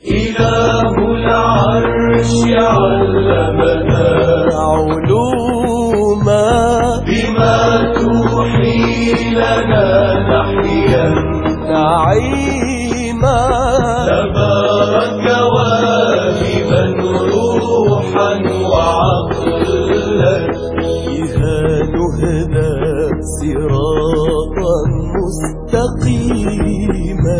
إله العرش علمنا علوما بما توحي لنا نحيا نعيما تبارك واهبا روحا وعقلا بها نهدى صراطا مستقيما.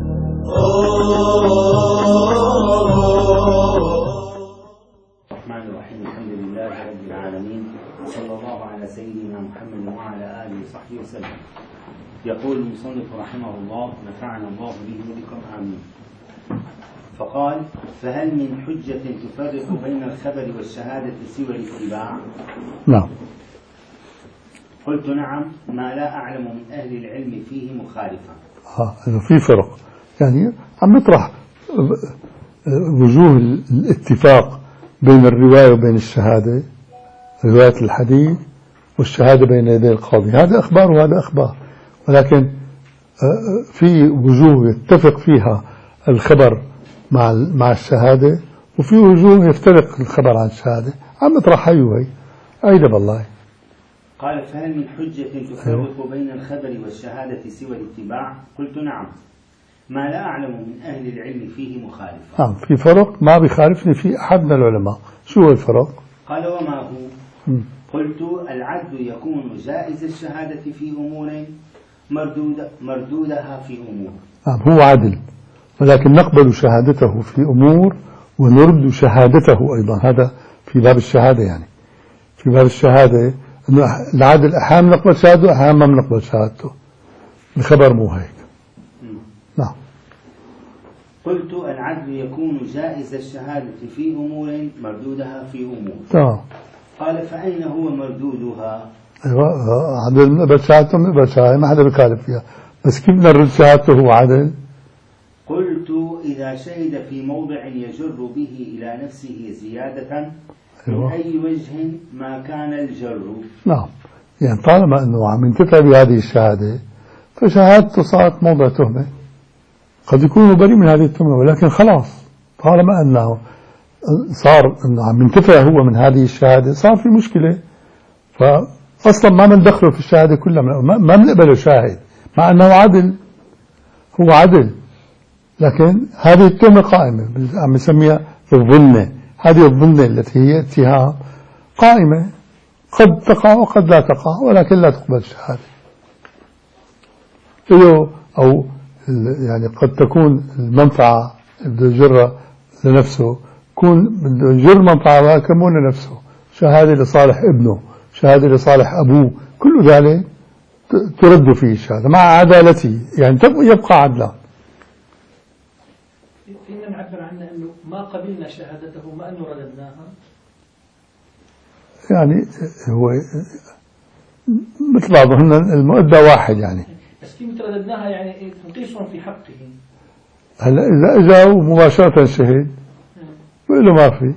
الرحمن الرحيم. الحمد لله رب العالمين، صلى الله على سيدنا محمد وعلى آله وصحبه وسلم. يقول المصنف رحمه الله نفعنا الله به وبكم آمين. فقال: فهل من حجة تفرق بين الخبر والشهادة سوى الاتباع؟ نعم. قلت: نعم، ما لا أعلم من أهل العلم فيه مخالفا. إنه في فرق، يعني عم نطرح وجوه الاتفاق بين الرواية وبين الشهادة، رواية الحديث والشهادة بين يدي القاضي، هذا أخبار وهذا أخبار، ولكن في وجوه يتفق فيها الخبر مع الشهادة، وفي وجوه يفترق الخبر عن الشهادة. عم نطرح هي وهي، أيضا بالله. قال: فهل من حجة تفرق بين الخبر والشهادة سوى الاتباع؟ قلت: نعم، ما لا أعلم من أهل العلم فيه مخالف. نعم، في فرق ما بيخالفني في أحد من العلماء. شو هو الفرق؟ قال: وما هو؟ قلت: العدل يكون جائز الشهادة في أمور مردودها في أمور. نعم، هو عدل، ولكن نقبل شهادته في أمور ونرد شهادته أيضا. هذا في باب الشهادة، يعني في باب الشهادة إنه العدل أحيانا نقبل شهادته، أحيانا ما نقبل شهادته. الخبر مو هيك. نعم. قلت: العدل يكون جائز الشهادة في أمور مردودها في أمور. تمام. قال: فأين هو مردودها؟ أيوة، عدل نقبل شهادته، نقبل شهادته، ما حدا بيخالف فيها، بس كيف نرد شهادته هو عدل؟ قلت: إذا شهد في موضع يجر به إلى نفسه زيادة من أي وجه ما كان الجر. نعم، يعني طالما أنه عم ينتفع بهذه الشهادة فشهادته صارت موضع تهمة. قد يكون بريء من هذه التهمة، ولكن خلاص طالما أنه صار أنه عم ينتفع هو من هذه الشهادة صار في مشكلة، فأصلا ما بندخله في الشهادة كلها، ما بنقبله شاهد مع أنه عدل. هو عدل، لكن هذه التهمة قائمة، عم يسميها الظنة. هذه الظنة التي هي اتهام قائمة، قد تقع وقد لا تقع، ولكن لا تقبل الشهادة. أو يعني قد تكون المنفعة بده يجرها لنفسه، يكون بده يجر منفعة ولكن مو لنفسه، شهادة لصالح ابنه، شهادة لصالح أبوه، كل ذلك ترد فيه الشهادة مع عدالته، يعني يبقى عدلا. فينا نعبر عنه أنه ما قبلنا شهادته، ما أنه رددناها. يعني هو مثل بعضهن المؤدى واحد، يعني بس كيف رددناها يعني تنقيصهم في حقه. هلا إذا إجا مباشرة شهد بقول له ما في.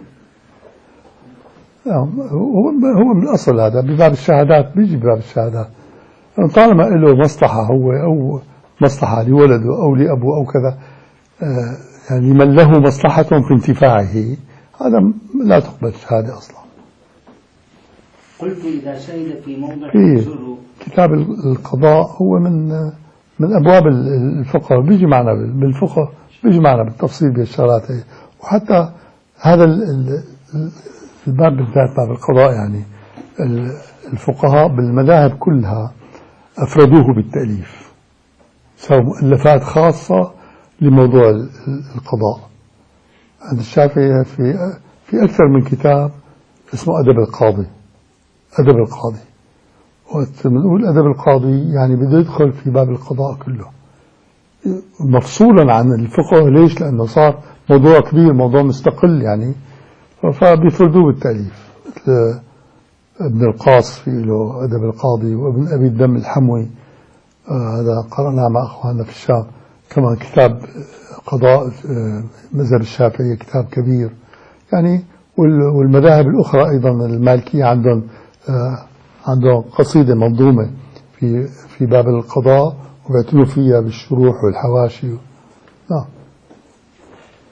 هو من الأصل هذا بباب الشهادات، بيجي بباب الشهادات طالما له مصلحة هو أو مصلحة لولده أو لأبوه أو كذا، يعني من له مصلحة في انتفاعه، هذا لا تقبل الشهادة أصلا. قلت: إذا شهد في موضع كتاب القضاء هو من أبواب الفقه، بيجي معنا بالفقه، بيجي معنا بالتفصيل بالشغلات، وحتى هذا الباب بالذات باب القضاء، يعني الفقهاء بالمذاهب كلها أفردوه بالتأليف، سووا مؤلفات خاصة لموضوع القضاء. عند الشافعي في أكثر من كتاب اسمه أدب القاضي. أدب القاضي، وقت بنقول أدب القاضي يعني بده يدخل في باب القضاء كله مفصولا عن الفقه. ليش؟ لأنه صار موضوع كبير، موضوع مستقل، يعني فبيفردوه بالتأليف. مثل ابن القاص في له أدب القاضي، وابن أبي الدم الحموي هذا قرأناه مع أخواننا في الشام، كمان كتاب قضاء مذهب الشافعي، كتاب كبير يعني. والمذاهب الأخرى أيضا المالكية عندهم قصيدة منظومة في باب القضاء، وبيعتنوا فيها بالشروح والحواشي. نعم.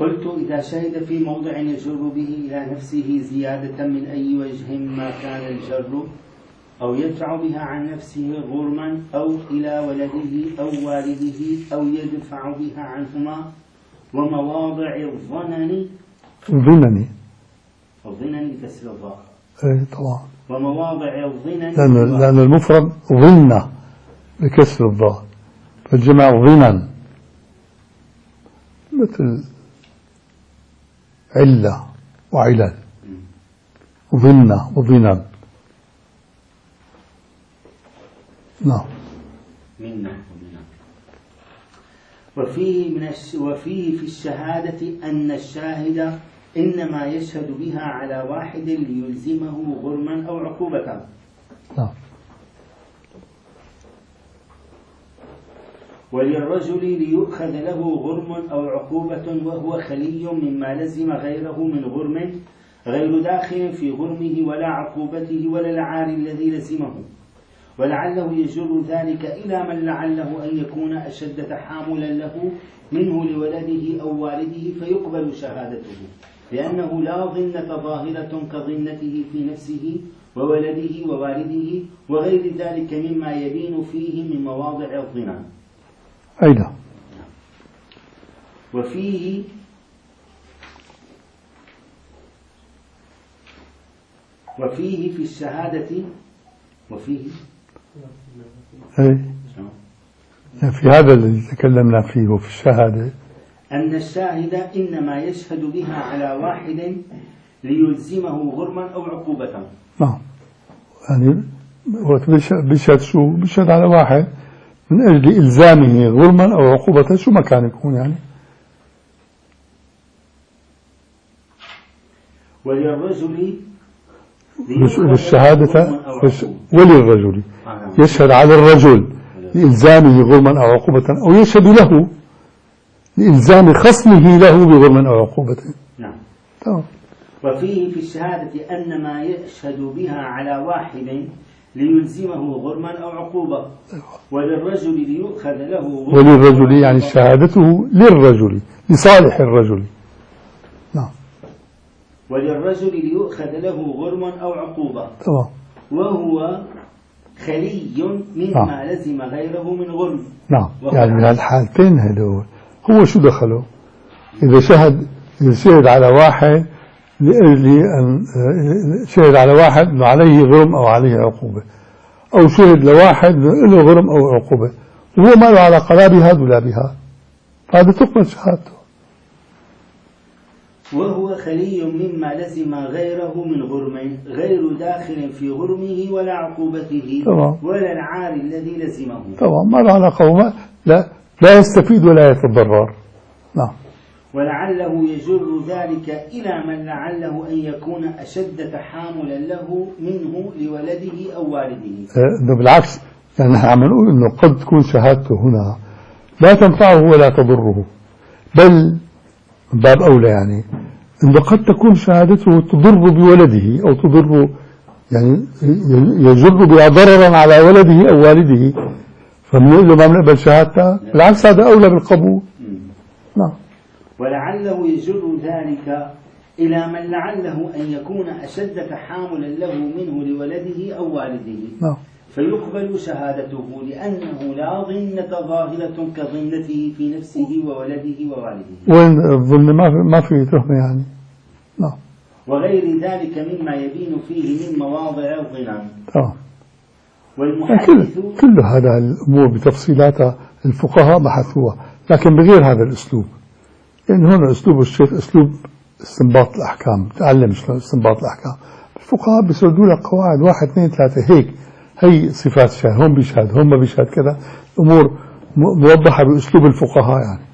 قلت إذا شهد في موضع يجر به إلى نفسه زيادة من أي وجه ما كان الجر أو يدفع بها عن نفسه غرما أو إلى ولده أو والده أو يدفع بها عنهما ومواضع الظنن بكسر الضاء. اي طبعا. ومواضع الظنن لأن المفرد ظن بكسر الضاء، فالجمع ظنا، مثل علة وعلل، ظن وظنا. نعم. وفيه في الشهادة أن الشاهد إنما يشهد بها على واحد ليلزمه غرما أو عقوبة. نعم. وللرجل ليؤخذ له غرم أو عقوبة وهو خلي مما لزم غيره من غرم، غير داخل في غرمه ولا عقوبته ولا العار الذي لزمه، ولعله يجر ذلك إلى من لعله أن يكون أشد تحاملا له منه لولده أو والده فيقبل شهادته، لأنه لا ظنة ظاهرة كظنته في نفسه وولده ووالده وغير ذلك مما يبين فيه من مواضع الظنان. أين؟ وفيه في الشهادة في هذا الذي تكلمنا فيه وفي الشهادة أن الشاهد إنما يشهد بها على واحد ليلزمه غرما أو عقوبة. نعم. يعني بيشهد شو؟ بيشهد على واحد من أجل إلزامه غرما أو عقوبة، شو ما كان يكون يعني. وللرجل بالشهادة وللرجل يشهد على الرجل لإلزامه غرما أو عقوبة، أو يشهد له لإلزام خصمه له بغرما أو عقوبة. نعم. طبعا. وفيه في الشهادة أن ما يشهد بها على واحد ليلزمه غرما أو عقوبة، وللرجل ليؤخذ له غرما، وللرجل يعني شهادته للرجل لصالح الرجل. نعم. وللرجل ليؤخذ له غرما أو عقوبة. طبعا. وهو خلي مما لزم غيره من غرم. نعم. يعني من الحالتين هدول هو شو دخله؟ إذا شهد على واحد لأجل أن شهد على واحد أنه عليه غرم أو عليه عقوبة، أو شهد لواحد له غرم أو عقوبة وهو ما له علاقة لا بهذا ولا بهذا، فهذا تقبل شهادته. وهو خلي مما لزم غيره من غرم، غير داخل في غرمه ولا عقوبته طبعا. ولا العار الذي لزمه. طبعا ما له علاقة وما لا يستفيد ولا يتضرر. نعم. ولعله يجر ذلك إلى من لعله أن يكون أشد تحاملا له منه لولده أو والده. بالعكس، يعني نحن عم نقول أنه قد تكون شهادته هنا لا تنفعه ولا تضره، بل من باب أولى يعني أنه قد تكون شهادته تضر بولده أو تضر، يعني يجر بها ضررا على ولده أو والده، فمن له ما بنقبل شهادته، بالعكس هذا أولى بالقبول. نعم. ولعله يجر ذلك إلى من لعله أن يكون أشد تحاملا له منه لولده أو والده. نعم. فيقبل شهادته لأنه لا ظنة ظاهرة كظنته في نفسه وولده ووالده. وين الظن ما في تهمة يعني. نعم. وغير ذلك مما يبين فيه من مواضع الظنان. والمحدث كل هذا الأمور بتفصيلاتها الفقهاء بحثوها، لكن بغير هذا الأسلوب. يعني هنا أسلوب الشيخ أسلوب استنباط الأحكام، تعلم شلون استنباط الأحكام. الفقهاء بيسردوا لك قواعد 1 2 3 هيك، هي صفات الشاهد، هون بيشهد هون ما بيشهد كذا، أمور موضحة بأسلوب الفقهاء يعني.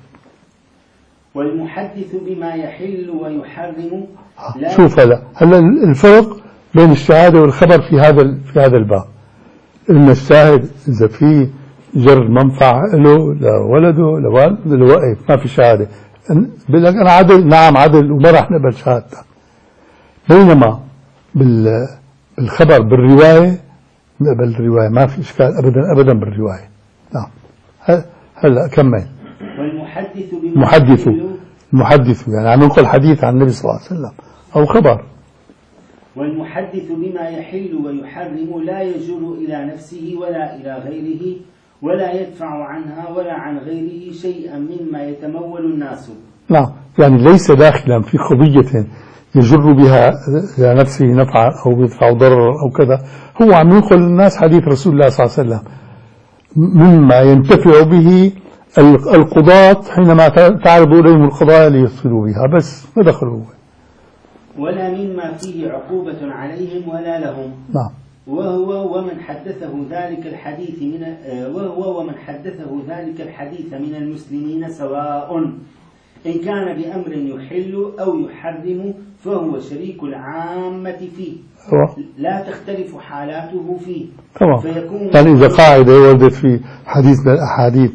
والمحدث بما يحل ويحرم. شوف هلا الفرق بين الشهادة والخبر في هذا الباب، إن الشاهد إذا في جر منفعة له لولده لوالده لوقف ما في شهادة، بقول لك أنا عدل، نعم عدل وما راح نقبل شهادتك. بينما بالخبر بالرواية نقبل الرواية، ما في إشكال أبدا بالرواية. نعم. هلا كمل. والمحدث المحدث يعني عم ينقل حديث عن النبي صلى الله عليه وسلم أو خبر. والمحدث بما يحل ويحرم لا يجر إلى نفسه ولا إلى غيره ولا يدفع عنها ولا عن غيره شيئا مما يتمول الناس. نعم، يعني ليس داخلا في قضية يجر بها إلى نفسه نفعا أو يدفع ضررا أو كذا. هو عم ينقل الناس حديث رسول الله صلى الله عليه وسلم مما ينتفع به القضاة حينما تعرض إليهم القضايا ليفصلوا بها، بس ما دخلوا. ولا مما فيه عقوبة عليهم ولا لهم. نعم. وهو ومن حدثه ذلك الحديث من المسلمين سواء إن كان بأمر يحل أو يحرم فهو شريك العامة فيه لا تختلف حالاته فيه. طبعا. يعني إذا قاعدة وردت في حديث من الأحاديث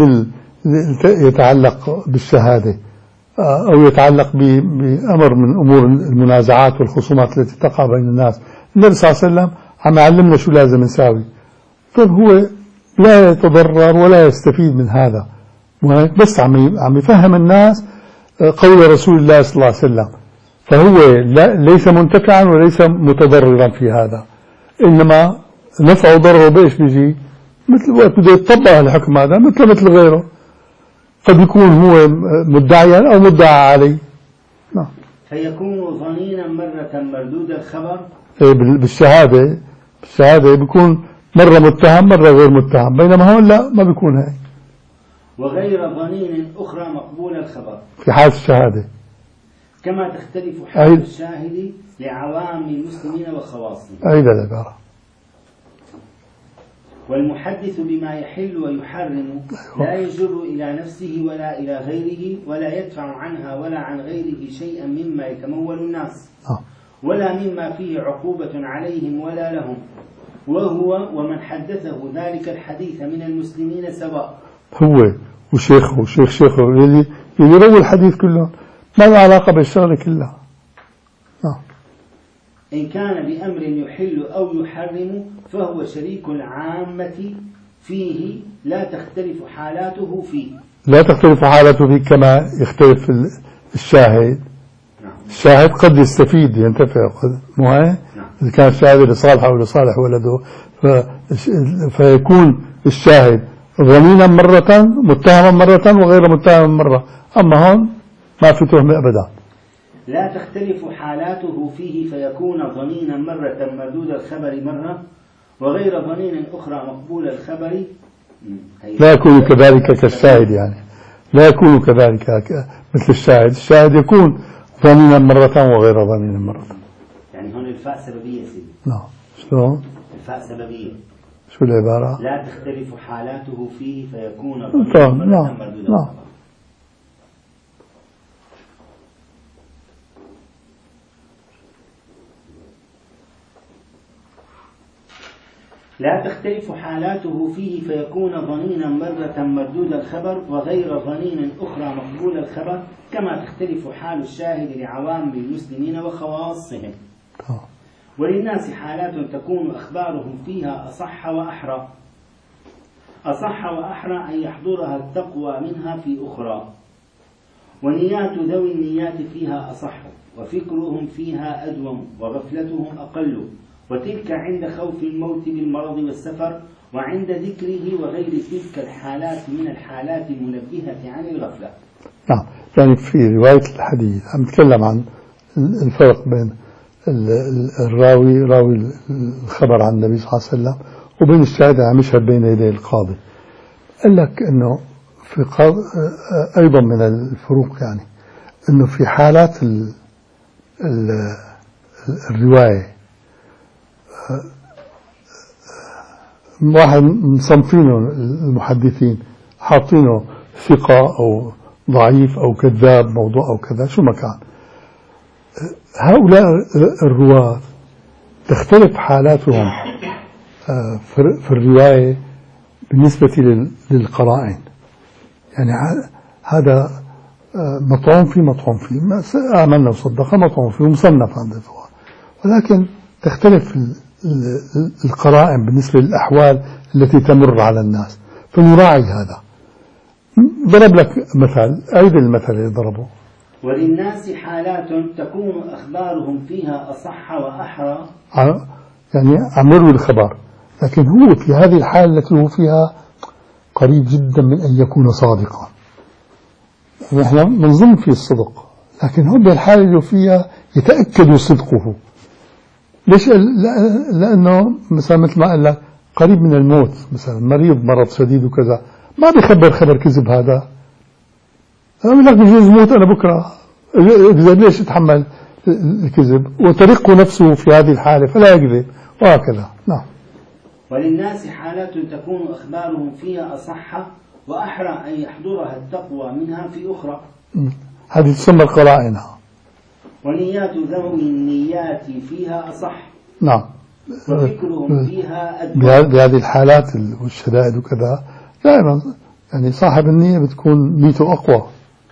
يتعلق بالشهادة أو يتعلق بأمر من أمور المنازعات والخصومات التي تقع بين الناس، النبي صلى الله عليه وسلم عم يعلمنا شو لازم نساوي. طيب هو لا يتضرر ولا يستفيد من هذا، بس عم يفهم الناس قول رسول الله صلى الله عليه وسلم، فهو ليس منتفعا وليس متضررا في هذا، إنما نفع وضرره بإيش بيجي؟ مثل وقت بده يطبق الحكم هذا مثل غيره، قد يكون هو مدعيا أو مدعى عليه. نعم. فيكون ظنينا مرة مردود الخبر. بالشهادة بيكون مرة متهم مرة غير متهم، بينما هون لا، ما بيكون هيك. وغير ظنين أخرى مقبول الخبر في حالة الشهادة، كما تختلف حال الشاهد لعوام المسلمين وخواصهم. أيضا العبارة. والمحدث بما يحل ويحرم لا يجر إلى نفسه ولا إلى غيره ولا يدفع عنها ولا عن غيره شيئا مما يتمول الناس ولا مما فيه عقوبة عليهم ولا لهم. وهو ومن حدثه ذلك الحديث من المسلمين سواء. هو وشيخه وشيخ شيخه اللي يروي الحديث كله ما له علاقة بالشغلة كلها. إن كان بأمر يحل أو يحرم فهو شريك العامة فيه لا تختلف حالاته فيه. لا تختلف حالاته فيه كما يختلف الشاهد. نعم. الشاهد قد يستفيد ينتفع، مو هيك؟ إذا كان الشاهد لصالحه أو لصالح ولده فيكون الشاهد ظنينا مرة متهما مرة وغير متهم مرة، أما هون ما في تهمة أبدا. لا تختلف حالاته فيه فيكون ظنينا مرة مردود الخبر مرة وغير ظنين أخرى مقبول الخبر. لا يكون كذلك كالشاهد، يعني لا يكون كذلك مثل الشاهد. الشاهد يكون ظنينا مرة وغير ظنين مرة. يعني هون الفاء سببية سيدي. نعم. شلون؟ الفاء سببية. شو العبارة؟ لا تختلف حالاته فيه فيكون ظنينا مرة مردود الخبر. لا تختلف حالاته فيه فيكون ظنينا مرة مردود الخبر وغير ظنين أخرى مقبول الخبر كما تختلف حال الشاهد لعوام المسلمين وخواصهم. وللناس حالات تكون أخبارهم فيها أصح وأحرى. أصح وأحرى أن يحضرها التقوى منها في أخرى. ونيات ذوي النيات فيها أصح وفكرهم فيها أدوم وغفلتهم أقل، وتلك عند خوف الموت بالمرض والسفر وعند ذكره وغير تلك الحالات من الحالات المنبهة عن الغفلة. نعم. يعني في رواية الحديث عم نتكلم عن الفرق بين راوي الخبر عن النبي صلى الله عليه وسلم وبين الشاهد عم يشهد بين يدي القاضي. قال لك انه في ايضا من الفروق، يعني انه في حالات الرواية واحد مصنفينه المحدثين حاطينه ثقة أو ضعيف أو كذاب موضوع أو كذا شو ما كان. هؤلاء الرواة تختلف حالاتهم في الرواية بالنسبة للقرائن. يعني هذا مطعون فيه آمنا وصدق مطعون فيه ومصنف عند الفقهاء، ولكن تختلف القرائن بالنسبة للأحوال التي تمر على الناس، فنراعي هذا. ضرب لك مثال، أيضا المثل اللي ضربه وللناس حالات تكون أخبارهم فيها أصح وأحرى، يعني عم يروي الخبر، لكن هو في هذه الحالة التي هو فيها قريب جدا من أن يكون صادقا. يعني احنا بنظن في الصدق، لكن هو بالحالة اللي فيها يتأكد صدقه. ليش؟ لأنه مثلا مثل ما قال لك قريب من الموت، مثلا مريض مرض شديد وكذا، ما بيخبر خبر كذب. هذا يقول لك بجوز موت أنا بكرة، ليش يتحمل الكذب؟ وطريقه نفسه في هذه الحالة فلا يكذب، وهكذا. نعم. وللناس حالات تكون أخبارهم فيها أصح وأحرى أن يحضرها التقوى منها في أخرى. هذه تسمى القرائن. ونيات ذوي النيات فيها أصح. نعم. وفكرهم فيها أدوى. بهذه الحالات والشدائد وكذا دائما يعني صاحب النية بتكون نيته أقوى.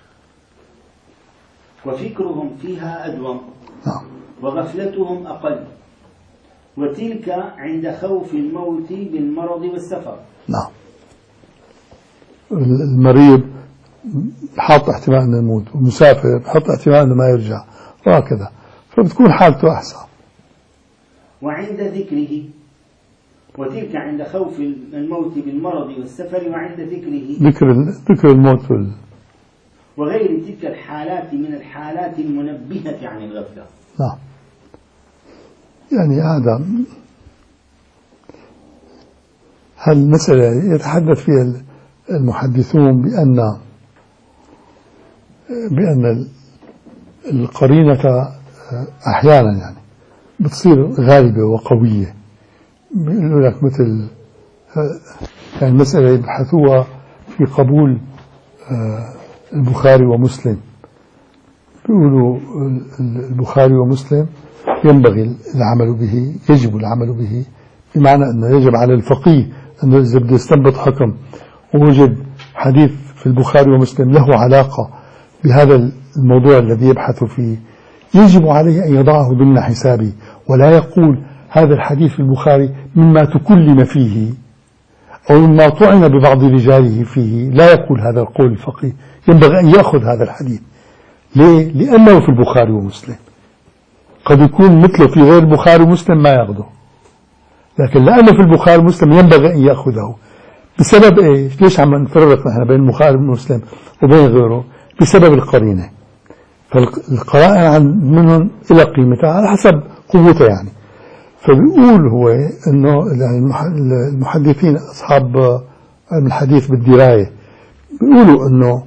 وفكرهم فيها أدوى. نعم. وغفلتهم أقل. وتلك عند خوف الموت بالمرض والسفر. نعم. المريض حاط احتمال أنه يموت، والمسافر حاط احتمال أنه ما يرجع، وهكذا، فبتكون حالته أحسن. وعند ذكره، وتلك عند خوف الموت بالمرض والسفر، وعند ذكر الموت وغير تلك الحالات من الحالات المنبهة عن الغفلة. نعم. يعني هذا هالمسألة يتحدث فيها المحدثون بأن القرينة أحيانا يعني بتصير غالبة وقوية. بيقولوا لك مثل يعني المسألة يبحثوها في قبول البخاري ومسلم. بيقولوا البخاري ومسلم ينبغي العمل به، يجب العمل به، بمعنى أنه يجب على الفقيه أنه إذا بده يستنبط حكم ووجد حديث في البخاري ومسلم له علاقة بهذا الموضوع الذي يبحث فيه، يجب عليه أن يضعه ضمن حسابه، ولا يقول هذا الحديث في البخاري مما تكلم فيه أو مما طعن ببعض رجاله فيه. لا يقول هذا القول الفقيه، ينبغي أن يأخذ هذا الحديث. ليه؟ لأنه في البخاري ومسلم. قد يكون مثله في غير البخاري ومسلم ما يأخذه، لكن لأنه في البخاري ومسلم ينبغي أن يأخذه. بسبب إيش؟ ليش عم نفرق نحن بين البخاري ومسلم وبين غيره؟ بسبب القرينة. فالقرائن منهم إلى قيمتها على حسب قوتها يعني. فبيقول هو إنه المحدثين أصحاب الحديث بالدراية بيقولوا إنه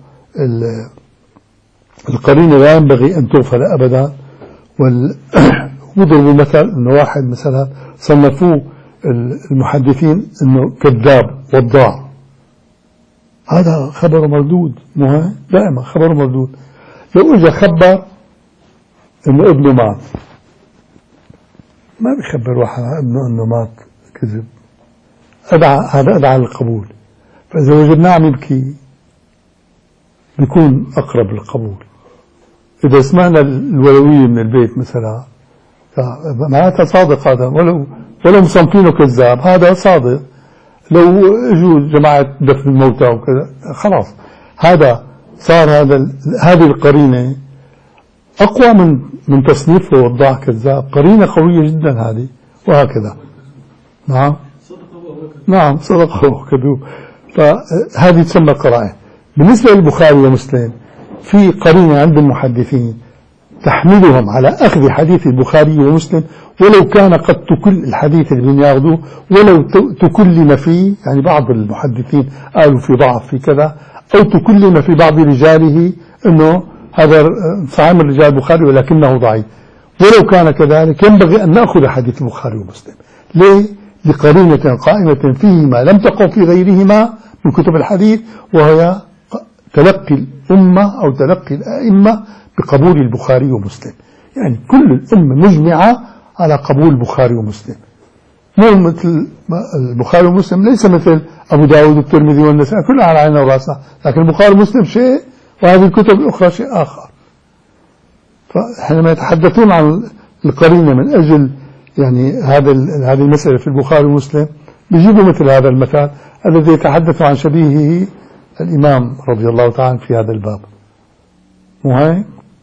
القرينة لا ينبغي أن تغفل أبدا. وضربوا مثل إنه واحد مثلا صنفوه المحدثين إنه كذاب وضاع، هذا خبر مردود. مهم دائما خبر مردود. لو اجى خبر انه ابنه مات، ما بيخبر واحد عن ابنه انه مات كذب، هذا ادعى للقبول. فاذا وجدناه عم يبكي بيكون اقرب للقبول. اذا سمعنا الولوية من البيت مثلا معناتها صادق هذا، ولو مصنفينه كذاب هذا صادق. لو اجوا جماعة دفن الموتى وكذا خلاص هذا صار هذه القرينة أقوى من تصنيفه وضاع كذاب. قرينة قوية جدا هذه، وهكذا. نعم نعم صدقه وكذوب. فهذه تسمى قرائن. بالنسبة للبخاري ومسلم في قرينة عند المحدثين تحملهم على أخذ حديث البخاري ومسلم ولو كان قد تكل الحديث اللي ياخذوه ولو تكلم فيه، يعني بعض المحدثين قالوا في ضعف في كذا، أو تكلم في بعض رجاله أنه هذا صحيح من رجال البخاري ولكنه ضعيف. ولو كان كذلك ينبغي أن نأخذ حديث البخاري ومسلم. ليه؟ لقرينة قائمة فيهما لم تقع في غيرهما من كتب الحديث، وهي تلقي الأمة أو تلقي الأئمة بقبول البخاري ومسلم. يعني كل الأمة مجمعة على قبول البخاري ومسلم، مو مثل البخاري ومسلم ليس مثل أبو داود والترمذي والنسائي كلها على عيننا وراسنا، لكن البخاري ومسلم شيء وهذه الكتب الأخرى شيء آخر. فحينما يتحدثون عن القرينة من أجل يعني هذه المسألة في البخاري ومسلم بيجيبوا مثل هذا المثال الذي يتحدث عن شبيهه الإمام رضي الله تعالى في هذا الباب. مو هيك؟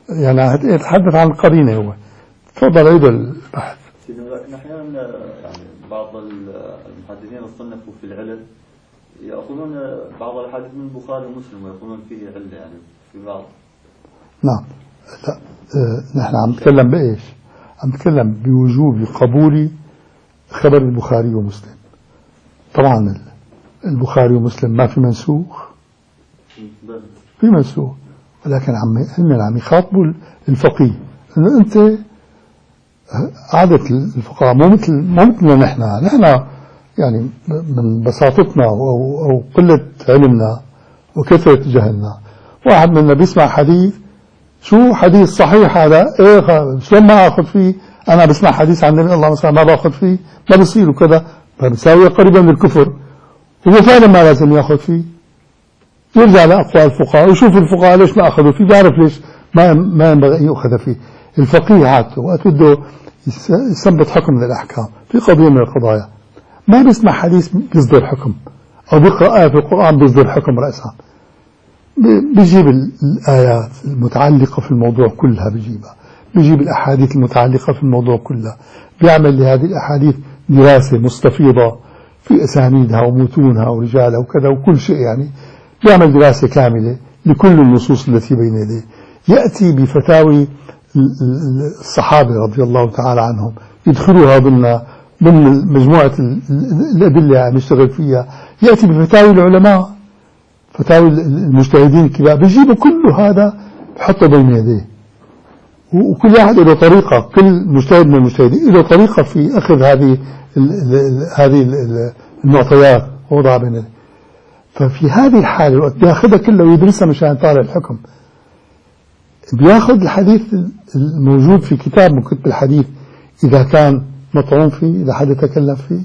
يعني يتحدث عن القرينة هو. تفضل عيد البحث. لكن أحيانا يعني بعض المحدثين الصنفوا في العلل يأخذون بعض الأحاديث من البخاري ومسلم ويقولون فيه علة يعني في بعض. نعم. لا نحن عم نتكلم بإيش؟ عم نتكلم بوجوب قبول خبر البخاري ومسلم. طبعا البخاري ومسلم ما في منسوخ، في منسوخ، ولكن عم يخاطبوا الفقيه انه انت عادة الفقهاء مو مثلنا نحن يعني من بساطتنا او قلة علمنا وكثرة جهلنا، واحد منا بيسمع حديث، شو حديث صحيح هذا، ايه شلون ما اخذ فيه، انا بسمع حديث عن النبي الله مثلا ما باخذ فيه، ما بصير وكذا، فبساوي قريبا من الكفر، هو فعلا ما لازم ياخذ فيه. يرجع لأقوال الفقهاء ويشوف الفقهاء ليش ما أخذوا فيه، بيعرف ليش ما ينبغي أن يؤخذ فيه. الفقيه عادته وقت بده يثبت حكم من الأحكام في قضية من القضايا ما بيسمع حديث بيصدر حكم أو بيقرأ آية في القرآن بيصدر حكم رأسا، بيجيب الآيات المتعلقة في الموضوع كلها، بيجيب الأحاديث المتعلقة في الموضوع كلها، بيعمل لهذه الأحاديث دراسة مستفيضة في أسانيدها ومتونها ورجالها وكذا وكل شيء، يعني يعمل دراسة كاملة لكل النصوص التي بين يديه، يأتي بفتاوي الصحابة رضي الله تعالى عنهم يدخلوها ضمن مجموعة الأدلة يعني يشتغل فيها، يأتي بفتاوي العلماء، فتاوي المجتهدين الكبار، بيجيبوا كل هذا بحطه بين يديه، وكل واحد له طريقة، كل مجتهد من المجتهدين له طريقة في أخذ هذه المعطيات ووضعها بين يديه. ففي هذه الحالة وقت بياخذها كله ويدرسها مشان يطالع الحكم، بياخذ الحديث الموجود في كتاب من كتب الحديث إذا كان مطعون فيه، إذا حد تكلم فيه،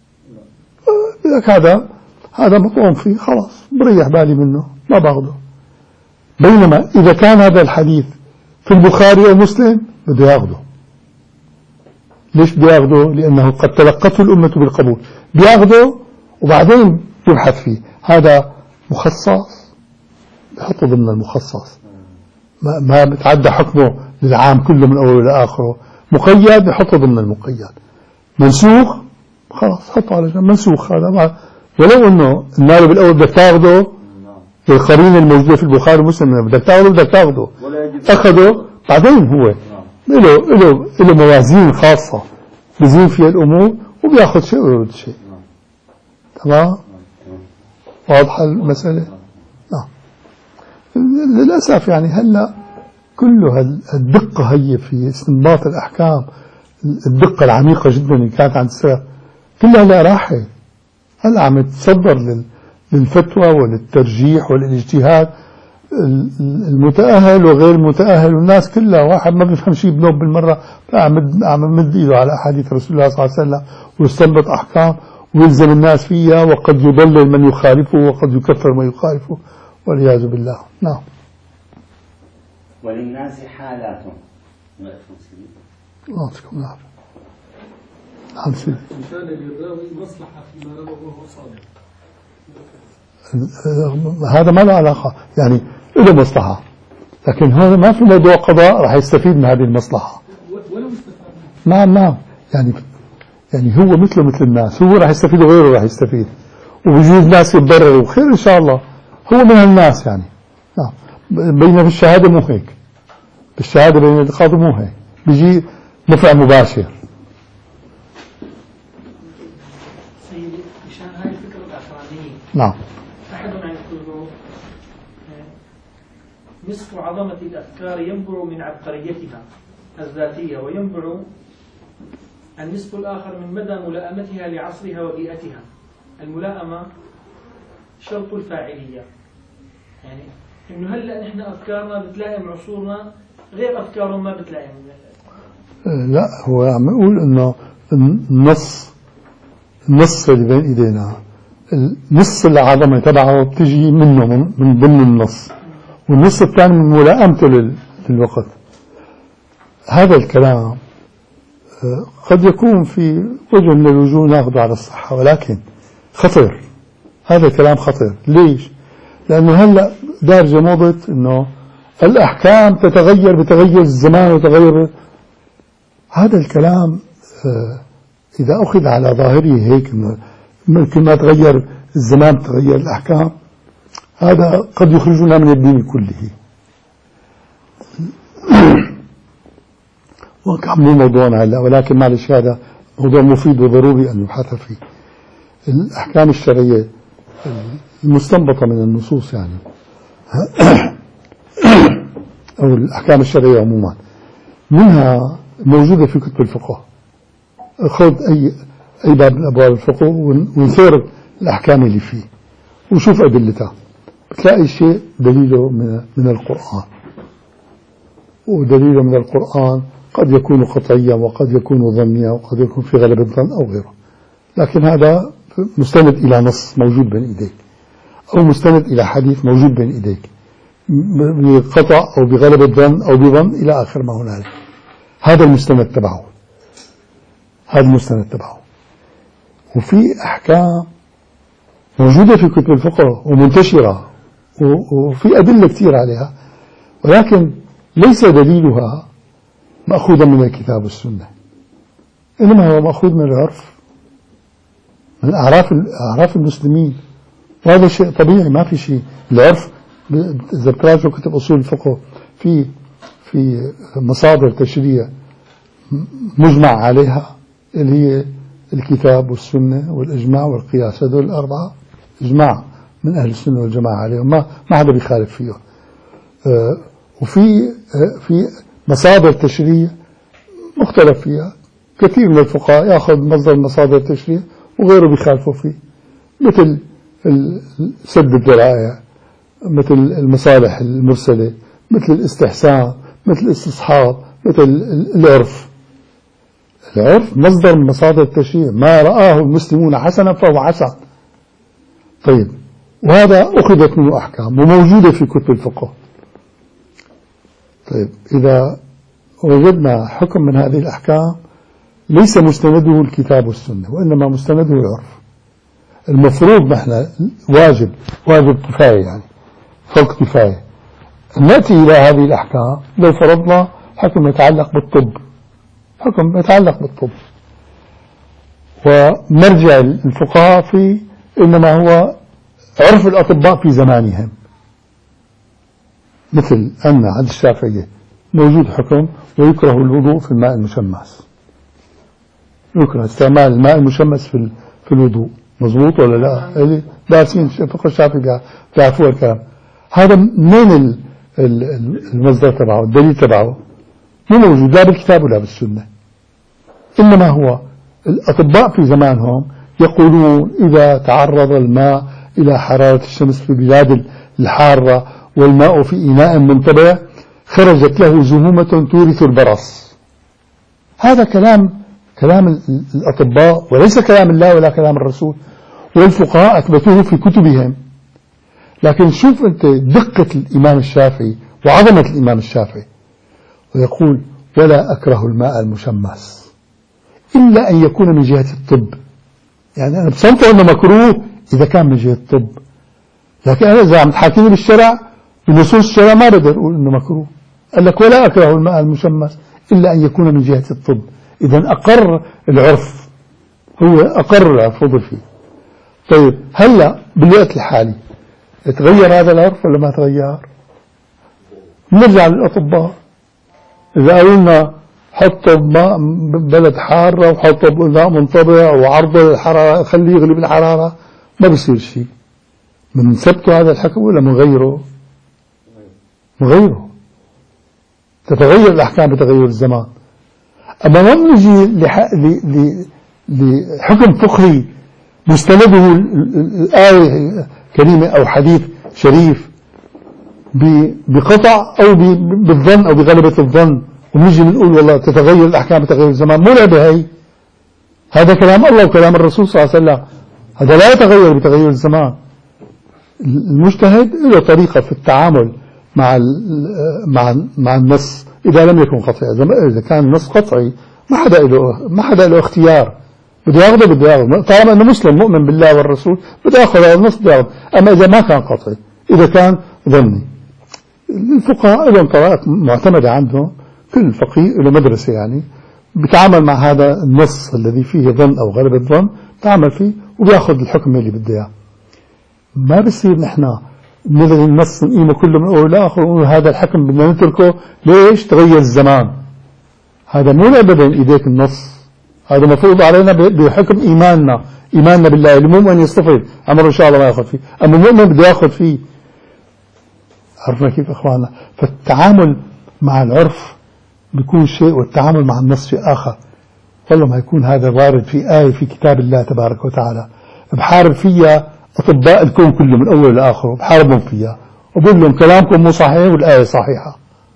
إذا هذا مطعون فيه خلاص بريح بالي منه ما باخذه. بينما إذا كان هذا الحديث في البخاري أو مسلم بده ياخذه. ليش بده ياخذه؟ لأنه قد تلقته الأمة بالقبول، بياخذه وبعدين يبحث فيه. هذا مخصص بحطه ضمن المخصص، ما بتعدى حكمه للعام كله من أوله لآخره. مقيد بحطه ضمن المقيد. منسوخ خلاص حطه على جنب، منسوخ هذا ولو انه النار بالاول بدك تاخذه القرينه الموجوده في البخاري ومسلم بدك تاخذه اخذه بعدين هو له موازين خاصه بزين فيها الامور وبياخذ شيء ويرد شيء. تمام؟ واضحه المساله؟ نعم. للاسف يعني هلا كله الدقه هي في استنباط الاحكام، الدقه العميقه جدا اللي كانت عند السلف كلها هلا راحت. هلا عم تتصدر للفتوى وللترجيح وللاجتهاد المتأهل وغير المتأهل، والناس كلها واحد ما بيفهم شيء بنوب بالمرة عم يمد ايده على احاديث رسول الله صلى الله عليه وسلم ويستنبط احكام ويلزم الناس فيها، وقد يضلل من يخالفه وقد يكفر من يخالفه والعياذ بالله. نعم. وللناس حالات. الله يعطيكم العافية. نعم سيدي. كان للراوي مصلحة فيما روى وهو صادق. هذا ما له علاقة، يعني له مصلحة، لكن هذا ما في موضوع قضاء راح يستفيد من هذه المصلحة. ولو استفاد. نعم يعني هو مثله مثل الناس، هو راح يستفيد وغيره راح يستفيد، وبجوز ناس يتضرروا وخير إن شاء الله، هو من الناس يعني. نعم. بين في الشهادة مو هيك، بالشهادة بين القاضي مو هيك، بيجي نفع مباشر. سيدي مشان هاي الفكرة الأخرانية. نعم. أحدنا يقول نصف عظمة الأفكار ينبع من عبقريتها الذاتية، وينبع النصف الآخر من مدى ملائمتها لعصرها وبيئتها. الملائمة شرط الفاعلية، يعني إنه هلأ نحن أفكارنا بتلائم عصورنا غير أفكارهم ما بتلائم. لا هو عم يقول إنه النص اللي بين إيدينا النص العظمة تبعه بتجي منه من ضمن النص، والنص الثاني من ملائمته للوقت. هذا الكلام قد يكون في وجه من الوجوه ناخذه على الصحة، ولكن خطر. هذا الكلام خطر. ليش؟ لأنه هلأ دارجة موضة إنه الأحكام تتغير بتغير الزمان وتغير. هذا الكلام إذا أخذ على ظاهره هيك ممكن ما تغير الزمان تغير الأحكام، هذا قد يخرجنا من الدين كله. وكان مو موضوعنا هلا، ولكن معلش هذا موضوع مفيد وضروري أن يبحث فيه. الأحكام الشرعية المستنبطة من النصوص يعني أو الأحكام الشرعية عموما منها موجودة في كتب الفقه. خذ أي باب من أبواب الفقه ونثير الأحكام اللي فيه وشوف أدلتها، بتلاقي شيء دليله من القرآن، ودليله من القرآن قد يكون قطعيا وقد يكون ظنيا وقد يكون في غلبة الظن أو غيره، لكن هذا مستند إلى نص موجود بين إيديك أو مستند إلى حديث موجود بين إيديك بقطع أو بغلبة ظن أو بظن إلى آخر ما هنالك. هذا المستند تبعه، هذا المستند تبعه. وفي أحكام موجودة في كتب الفقه ومنتشرة وفي أدلة كثير عليها، ولكن ليس دليلها مأخوذا من الكتاب والسنة، إنما هو مأخوذ من العرف، من أعراف المسلمين، وهذا شيء طبيعي ما في شيء. العرف إذا بتراجعوا كتب أصول الفقه في مصادر تشريع مجمع عليها اللي هي الكتاب والسنة والإجماع والقياس، هذول الأربعة إجماع من أهل السنة والجماعة عليهم، ما حدا بيخالف فيه. وفي مصادر تشريع مختلف فيها، كثير من الفقهاء يأخذ مصدر مصادر التشريع وغيره بيخالفوا فيه، مثل سد الذرائع، مثل المصالح المرسلة، مثل الاستحسان، مثل الاستصحاب، مثل العرف. العرف مصدر من مصادر التشريع، ما رآه المسلمون حسنا فهو حسن. طيب، وهذا أخذت منه أحكام وموجودة في كتب الفقه. طيب، إذا وجدنا حكم من هذه الأحكام ليس مستنده الكتاب والسنة وإنما مستنده العرف، المفروض نحن واجب كفاية، يعني فرض كفاية نأتي إلى هذه الأحكام. لو فرضنا حكم يتعلق بالطب، حكم يتعلق بالطب، ومرجع الفقهاء فيه إنما هو عرف الأطباء في زمانهم، مثل أن عند الشافعية موجود حكم ويكره الوضوء في الماء المشمس، يكره استعمال الماء المشمس في الوضوء، مضبوط ولا لا؟ دارسين الفقه الشافعي بيعرفوا الكلام هذا. من المصدر تبعه، الدليل تبعه مو موجود لا بالكتاب ولا بالسنة، إنما هو الأطباء في زمانهم يقولون إذا تعرض الماء إلى حرارة الشمس في بلاد الحارة والماء في إناء منطبع خرجت له زهومة تورث البرص. هذا كلام الأطباء وليس كلام الله ولا كلام الرسول، والفقهاء أثبتوه في كتبهم. لكن شوف أنت دقة الإمام الشافعي وعظمة الإمام الشافعي، ويقول ولا أكره الماء المشمس إلا أن يكون من جهة الطب. يعني أنا بصنته أنه مكروه إذا كان من جهة الطب، لكن أنا إذا عم تحاكيني بالشرع بنصوص الشرع ما بقدر أقول أنه مكروه. قال لك ولا أكره الماء المشمس إلا أن يكون من جهة الطب. إذا أقر العرف، هو أقر العرف وضل فيه. طيب، هلأ بالوقت الحالي تغير هذا العرف ولا ما تغير؟ نرجع للأطباء، إذا قالوا حطوا بماء بلد حارة وحطوا بإناء منطبع وعرض الحرارة خليه يغلب الحرارة، ما بصير شيء. من ثبتوا هذا الحكم ولا من غيره؟ تتغير الأحكام بتغير الزمان. أما ما نجي لحكم فقهي مستنده الآية كريمة أو حديث شريف بقطع أو بالظن أو بغلبة الظن، ونجي نقول والله تتغير الأحكام بتغير الزمان. مو لعبة هي، هذا كلام الله وكلام الرسول صلى الله عليه وسلم، هذا لا يتغير بتغير الزمان. المجتهد له طريقة في التعامل مع النص إذا لم يكن قطعي. إذا كان النص قطعي ما حدا له اختيار، بده ياخذه طالما انه مسلم مؤمن بالله والرسول بده ياخذ هذا النص بده ياخذ. اما اذا ما كان قطعي، اذا كان ظني، الفقهاء لهم طرائق معتمدة عندهم، كل فقيه له مدرسة يعني بيتعامل مع هذا النص الذي فيه ظن أو غلبة الظن، تعامل فيه وبياخذ الحكم اللي بده إياه. ما بصير نحن نلغي النص نقيمه كله من أول لآخر ونقول هذا الحكم بدنا نتركه، ليش؟ تغير الزمان. هذا مو أبدا إيديك النص، هذا مفروض علينا بحكم إيماننا بالله. المؤمن يصطفي أمر إن شاء الله ما يأخذ فيه، أما المؤمن بده يأخذ فيه. عرفنا كيف إخواننا؟ فالتعامل مع العرف بيكون شيء والتعامل مع النص شيء آخر. والله ما يكون هذا وارد في آية في كتاب الله تبارك وتعالى بحارب فيها أطباء الكون كله من أول لآخره، بحاربهم فيها وبقول لهم كلامكم مو صحيح والآية صحيحة.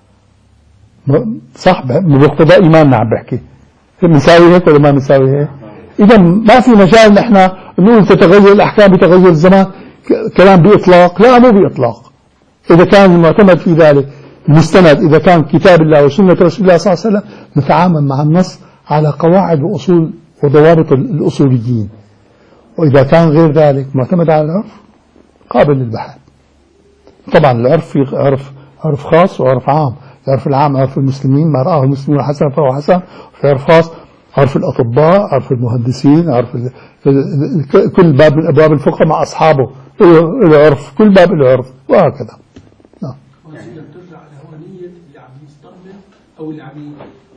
صح، بمقتضى إيماننا عم بحكي. بنساوي هيك ولا ما بنساوي هيك؟ إذا ما في مجال نحن نقول تتغير الأحكام بتغير الزمان، كلام بإطلاق. لا، مو بإطلاق. إذا كان المعتمد في ذلك مستند، إذا كان كتاب الله وسنة رسول الله صلى الله عليه وسلم، نتعامل مع النص على قواعد وأصول وضوابط الأصوليين. وإذا كان غير ذلك معتمد على العرف قابل للبحث. طبعا العرف في عرف خاص وعرف عام. العرف العام عرف المسلمين، ما رآه المسلمون حسنا فهو حسن. في عرف خاص عرف الأطباء، عرف المهندسين، عرف كل باب من أبواب الفقه مع أصحابه له عرف، كل باب له عرف، وهكذا. يعني ترجع لهونية اللي عم يستنبط أو اللي عم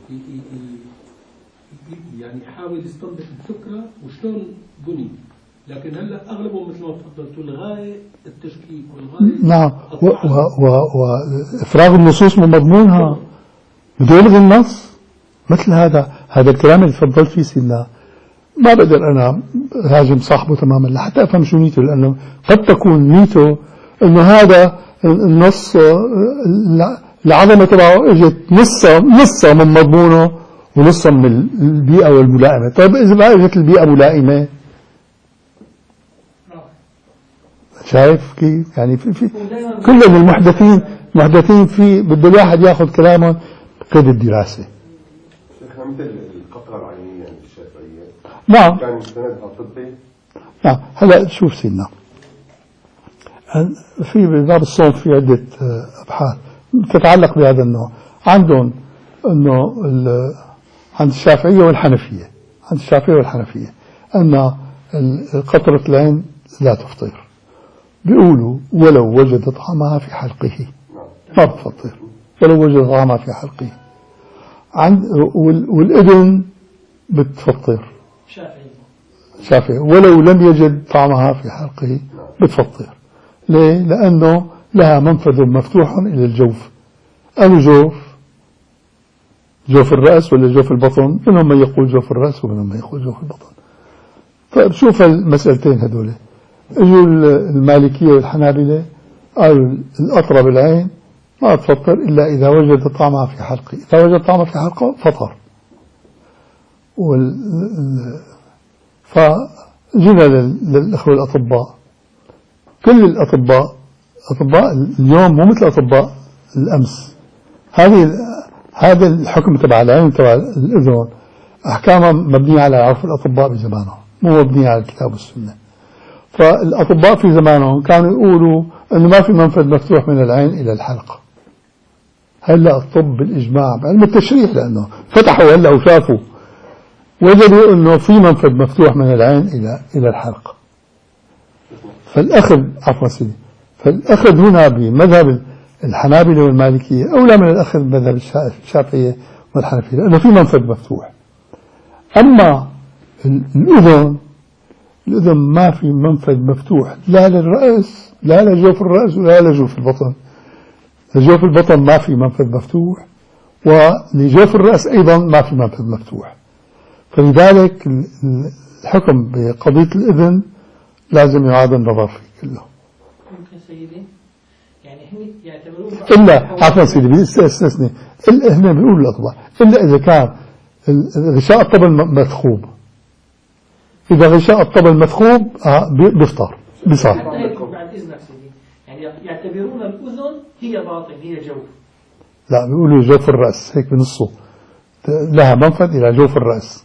يعني يحاول يستنبط الفكرة وشلون بني. لكن هلا أغلبهم مثل ما تفضلتوا الغاية التشكيك والغاية. نعم، وإفراغ النصوص من مضمونها، بده يلغي النص. مثل هذا الكلام اللي تفضلت فيه سيدنا، ما بقدر أنا هاجم صاحبه تماما لحتى أفهم شو نيته، لأنه قد تكون نيته أنه هذا النص العظمة تبعه اجت نصا من مضمونه ونصا من البيئة والملائمة. طيب إذا ما اجت البيئة ملائمة، شايف كيف؟ يعني في كل المحدثين في بده الواحد ياخذ كلامهم بقيد الدراسة. شيخنا مثل القطرة العينية عند الشافعية، نعم، كان مستندها طبي. نعم. هلا شوف سيدنا، في باب الصوم في عدة أبحاث تتعلق بهذا النوع. عندهم أنه عند الشافعية والحنفية، أن قطرة العين لا تفطر. بيقولوا ولو وجد طعمها في حلقه ما بتفطر، ولو وجد طعمها في حلقه. والإذن بتفطر، شافعي، ولو لم يجد طعمها في حلقه بتفطر. ليه؟ لأنه لها منفذ مفتوح إلى الجوف. أو جوف الرأس ولا جوف البطن؟ منهم من يقول جوف الرأس ومنهم من يقول جوف البطن. طيب شوف المسألتين هذول. اجوا المالكية والحنابلة قالوا القطرة بالعين ما تفطر إلا إذا وجد طعمها في حلقه. إذا وجد طعمها في حلقه فطر. فجينا للأخوة الأطباء. كل الأطباء اليوم مو مثل أطباء الأمس. هذا الحكم تبع العين تبع الأذن أحكامها مبنية على عرف الأطباء بزمانهم، مو مبنية على الكتاب والسنة. فالأطباء في زمانهم كانوا يقولوا أنه ما في منفذ مفتوح من العين إلى الحلق. هلأ الطب بالإجماع بعلم التشريح، لأنه فتحوا هلأ وشافوا وجدوا أنه في منفذ مفتوح من العين إلى الحلق. فالأخذ هنا بمذهب الحنابلة والمالكية أولى من الأخذ بمذهب الشافعية والحنفية، لأنه في منفذ مفتوح. أما الأذن ما في منفذ مفتوح لا للرأس، لا لجوف الرأس ولا لجوف البطن. لجوف البطن ما في منفذ مفتوح، ولجوف الرأس أيضا ما في منفذ مفتوح. فلذلك الحكم بقضية الإذن لازم يعاد النظر فيه كله. ممكن سيدي يعني هم يعتبرون إلا عفوا سيدي استثني، إلا هم بيقولوا الأطباء إلا إذا كان غشاء الطبل مثخوب. إذا غشاء الطبل مثخوب بيفطر بصار. بعد إذنك سيدي، يعني يعتبرون الأذن هي باطن، هي جوف. لا، بيقولوا جوف الرأس هيك بنصه، لها منفذ إلى جوف الرأس.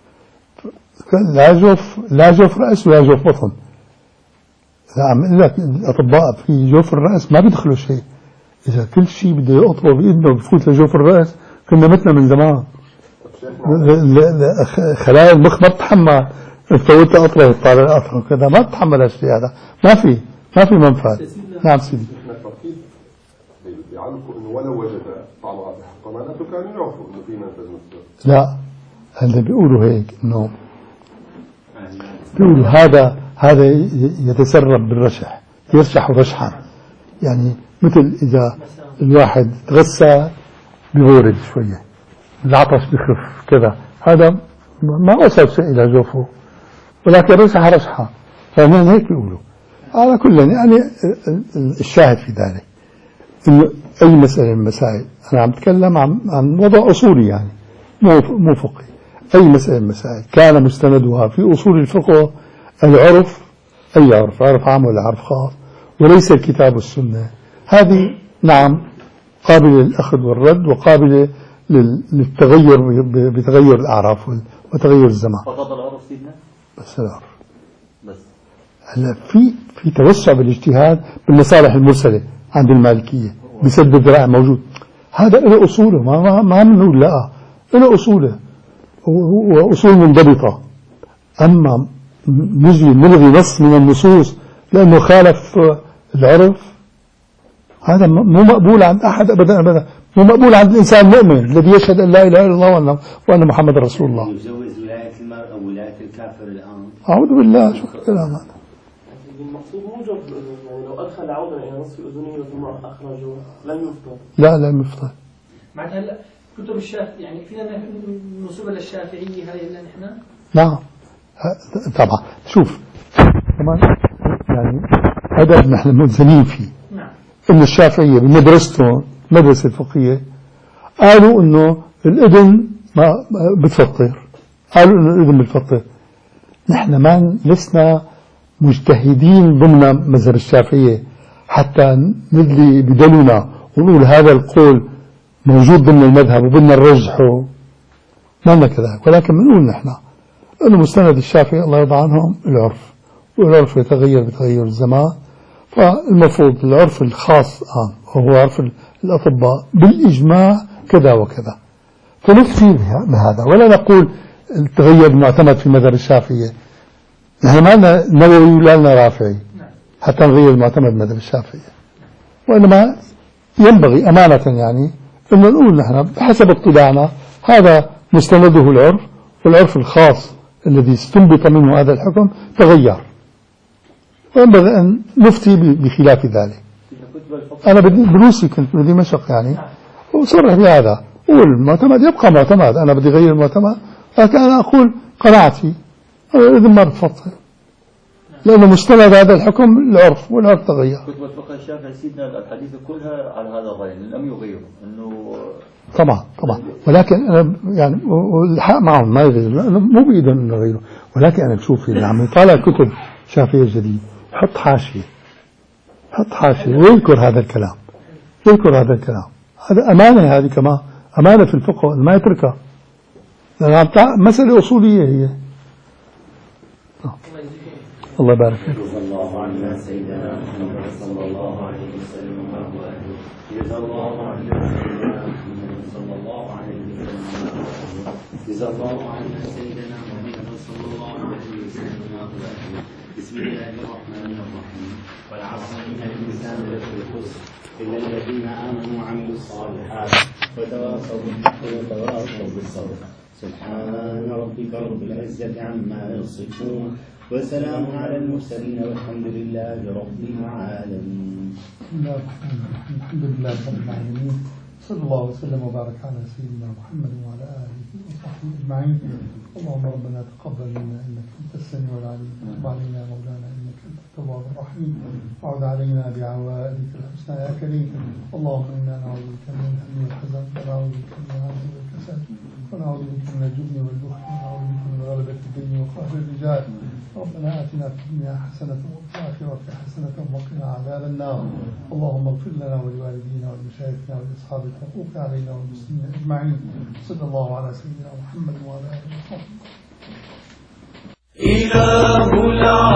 لا جوف رأس ولا جوف بطن. الأطباء في جوف الرأس ما بيدخلوا شيء إذا كل شيء بده يقطعه بإيدنا وبفوت لجوف الرأس كنا متنا من زمان. خلايا المخ ما بتتحمل تفوت قطرة وتطالع القطرة وكذا، ما بتتحمل هالشيء هذا، ما في منفعة. نعم سيدي. بيعلقوا إنه ولو وجد طعمها بحطماناته كان يعرفوا إنه في منفذ مصدر. لا، هلا بيقولوا هيك إنه بيقولوا هذا يتسرب بالرشح، يرشح رشحا، يعني مثل إذا الواحد تغسى بيورد شوية، العطش بخف كذا، هذا ما وصل شيء إلى جوفه ولكن رشح رشحا، فمن هيك بيقولوا. على كل يعني الشاهد في ذلك إنه أي مسألة من المسائل، أنا عم بتكلم عن وضع أصولي يعني مو فقهي، أي مسألة من المسائل كان مستندها في أصول الفقه العرف، أي عرف عام ولا عرف خاص، وليس الكتاب والسنة، هذه نعم قابلة للأخذ والرد وقابلة للتغير بتغير الأعراف وتغير الزمان. فقط العرف سيدنا؟ بس العرف بس. هلا في توسع بالاجتهاد بالمصالح المرسلة عند المالكية بسد الذرائع موجود، هذا له أصوله، ما بنقول لا، له أصوله وأصول منضبطة. أما نجي نلغي نص من النصوص لأنه خالف العرف، هذا مو مقبول عند أحد أبدا أبدا، مو مقبول عند الإنسان المؤمن الذي يشهد أن لا إله إلا الله وأن محمد رسول الله. يجوز ولاية المرء أو ولاية الكافر الآن؟ أعوذ بالله، شو الكلام هذا؟ المقصود موجب، يعني لو أدخل عودا إلى نصف أذنه ثم أخرجه لم يفطر. لا لم يفطر. معناتها هلا كتب الشافعي يعني فينا نسبة للشافعية هاي اللي نحن؟ نعم طبعا. شوف كمان يعني أدب نحن ملزمين فيه. نعم. إن الشافعية بمدرستهم مدرسة فقهية قالوا إنه الإذن ما بتفطر، قالوا إنه الإذن بتفطر. نحن ما لسنا مجتهدين ضمن مذهب الشافعية حتى ندلي بدلنا ونقول هذا القول موجود ضمن المذهب وبدنا نرجحه، ما لنا كذلك، ولكن بنقول نحن أنه مستند الشافعي الله يرضى عنهم العرف، والعرف يتغير بتغير الزمان، فالمفروض العرف الخاص وهو عرف الأطباء بالإجماع كذا وكذا، فنفتي بهذا ولا نقول التغير المعتمد في مذهب الشافعية. نحن ما لنا نووي ولا لنا رافعي حتى نغير المعتمد مذهب الشافعية، وإنما ينبغي أمانة يعني أن نقول نحن بحسب اطلاعنا هذا مستنده العرف، والعرف الخاص الذي استنبط منه هذا الحكم تغير، وينبغي أن نفتي بخلاف ذلك. أنا بروسي كنت بدمشق يعني وصرح بهذا، والمعتمد يبقى معتمد، أنا بدي غير المعتمد، لكن أنا أقول قناعتي إذن ما بتفضل، لأنه مستند هذا الحكم العرف، والعرف تغير. كتب الفقه الشافعي سيدنا الحديث كلها على هذا الرأي، لم يغيروا إنه طبعا ولكن أنا يعني والحق معهم ما يغيروا، مو بإيدهم إنه يغيروا، ولكن أنا بشوف اللي عم يطالع كتب شافعية جديد حط حاشية ويذكر هذا الكلام، هذا أمانة، هذه كمان أمانة في الفقه ما يتركها، لأن مسألة أصولية هي. الله يبارك فيك. جزا الله عنا سيدنا محمد صلى الله عليه وسلم وبارك. جزا الله عنا سيدنا محمد صلى الله عليه وسلم. جزا الله عنا سيدنا محمد صلى الله عليه وسلم وبارك. بسم الله الرحمن الرحيم. والعصر إن الإنسان لفي خسر إلا الذين آمنوا وعملوا الصالحات وتواصوا بالحق وتواصوا بالصبر. سبحان ربك رب العزة عما يصفون وسلام على المرسلين والحمد لله رب العالمين. بسم الله الرحمن الرحيم. الحمد لله رب العالمين، صلى الله وسلم وبارك على سيدنا محمد وعلى آله وصحبه أجمعين. اللهم ربنا تقبل منا إنك أنت السميع العليم، وتب علينا مولانا إنك أنت التواب الرحيم، وعد علينا بعوائدك الحسنى يا كريم. اللهم إنا نعوذ بك من الهم والحزن، ونعوذ بك من العجز والكسل، ونعوذ بك من الجبن والبخل، ونعوذ بك من غلبة الدين وقهر الرجال. ربنا آتنا في الدنيا حسنة وفي الآخرة حسنة وقنا عذاب النار. اللهم اغفر لنا ولوالدينا ولمشايخنا ولأصحاب الحقوق علينا والمسلمين أجمعين. صلى الله على سيدنا محمد وعلى آله وصحبه. إله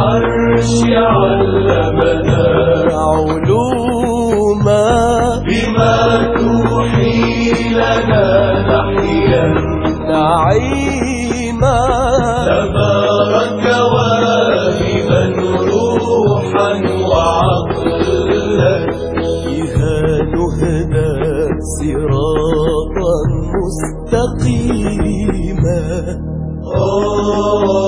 العرش علمنا علوما لنا نحيا نعيما تبارك واهبا روحا وعقلا بها نهدى صراطا مستقيما